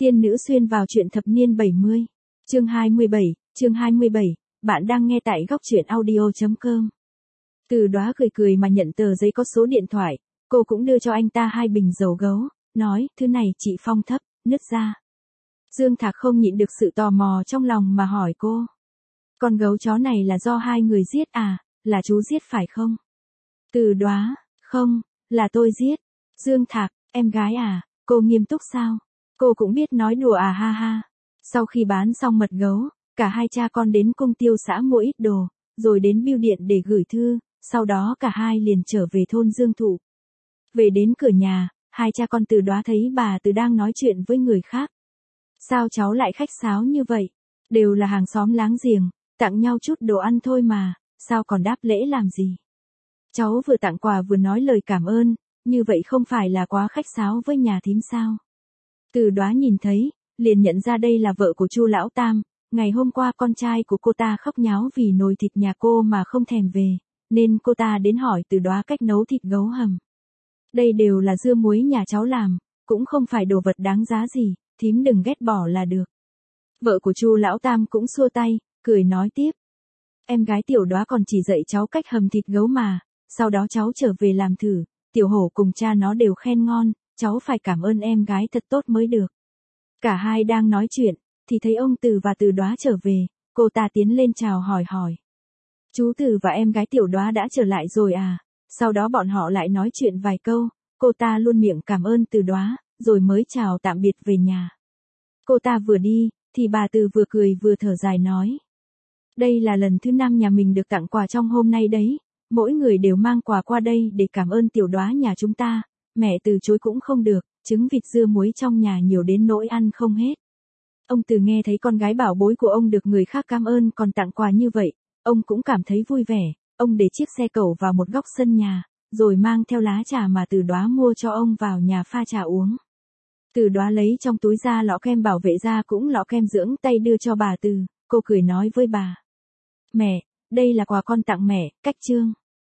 Tiên nữ xuyên vào truyện thập niên 70. Chương 27, bạn đang nghe tại góc truyện audio.com. Từ Đóa cười cười mà nhận tờ giấy có số điện thoại, cô cũng đưa cho anh ta 2 bình dầu gấu, nói, thứ này chị phong thấp, nứt ra. Dương Thạc không nhịn được sự tò mò trong lòng mà hỏi cô. Con gấu chó này là do 2 người giết à, là chú giết phải không? Từ Đóa, không, là tôi giết. Dương Thạc, em gái à, cô nghiêm túc sao? Cô cũng biết nói đùa à ha ha. Sau khi bán xong mật gấu, cả hai cha con đến Cung Tiêu xã mua ít đồ, rồi đến bưu điện để gửi thư, sau đó cả hai liền trở về thôn Dương Thụ. Về đến cửa nhà, hai cha con Từ Đóa thấy bà Từ đang nói chuyện với người khác. Sao cháu lại khách sáo như vậy? Đều là hàng xóm láng giềng, tặng nhau chút đồ ăn thôi mà, sao còn đáp lễ làm gì? Cháu vừa tặng quà vừa nói lời cảm ơn, như vậy không phải là quá khách sáo với nhà thím sao? Từ Đóa nhìn thấy, liền nhận ra đây là vợ của Chu lão tam, ngày hôm qua con trai của cô ta khóc nháo vì nồi thịt nhà cô mà không thèm về, nên cô ta đến hỏi Từ Đóa cách nấu thịt gấu hầm. Đây đều là dưa muối nhà cháu làm, cũng không phải đồ vật đáng giá gì, thím đừng ghét bỏ là được. Vợ của Chu lão tam cũng xua tay, cười nói tiếp. Em gái Tiểu Đóa còn chỉ dạy cháu cách hầm thịt gấu mà, sau đó cháu trở về làm thử, Tiểu Hổ cùng cha nó đều khen ngon, cháu phải cảm ơn em gái thật tốt mới được. Cả hai đang nói chuyện, thì thấy ông Từ và Từ Đóa trở về, cô ta tiến lên chào hỏi. Chú Từ và em gái Tiểu Đóa đã trở lại rồi à? Sau đó bọn họ lại nói chuyện vài câu, cô ta luôn miệng cảm ơn Từ Đóa, rồi mới chào tạm biệt về nhà. Cô ta vừa đi, thì bà Từ vừa cười vừa thở dài nói. Đây là lần thứ 5 nhà mình được tặng quà trong hôm nay đấy, mỗi người đều mang quà qua đây để cảm ơn Tiểu Đóa nhà chúng ta, mẹ từ chối cũng không được, trứng vịt dưa muối trong nhà nhiều đến nỗi ăn không hết. Ông Từ nghe thấy con gái bảo bối của ông được người khác cảm ơn còn tặng quà như vậy, ông cũng cảm thấy vui vẻ, ông để chiếc xe cẩu vào một góc sân nhà, rồi mang theo lá trà mà Từ Đóa mua cho ông vào nhà pha trà uống. Từ Đóa lấy trong túi ra lọ kem bảo vệ da cũng lọ kem dưỡng tay đưa cho bà Từ, cô cười nói với bà. Mẹ, đây là quà con tặng mẹ, cách Trương.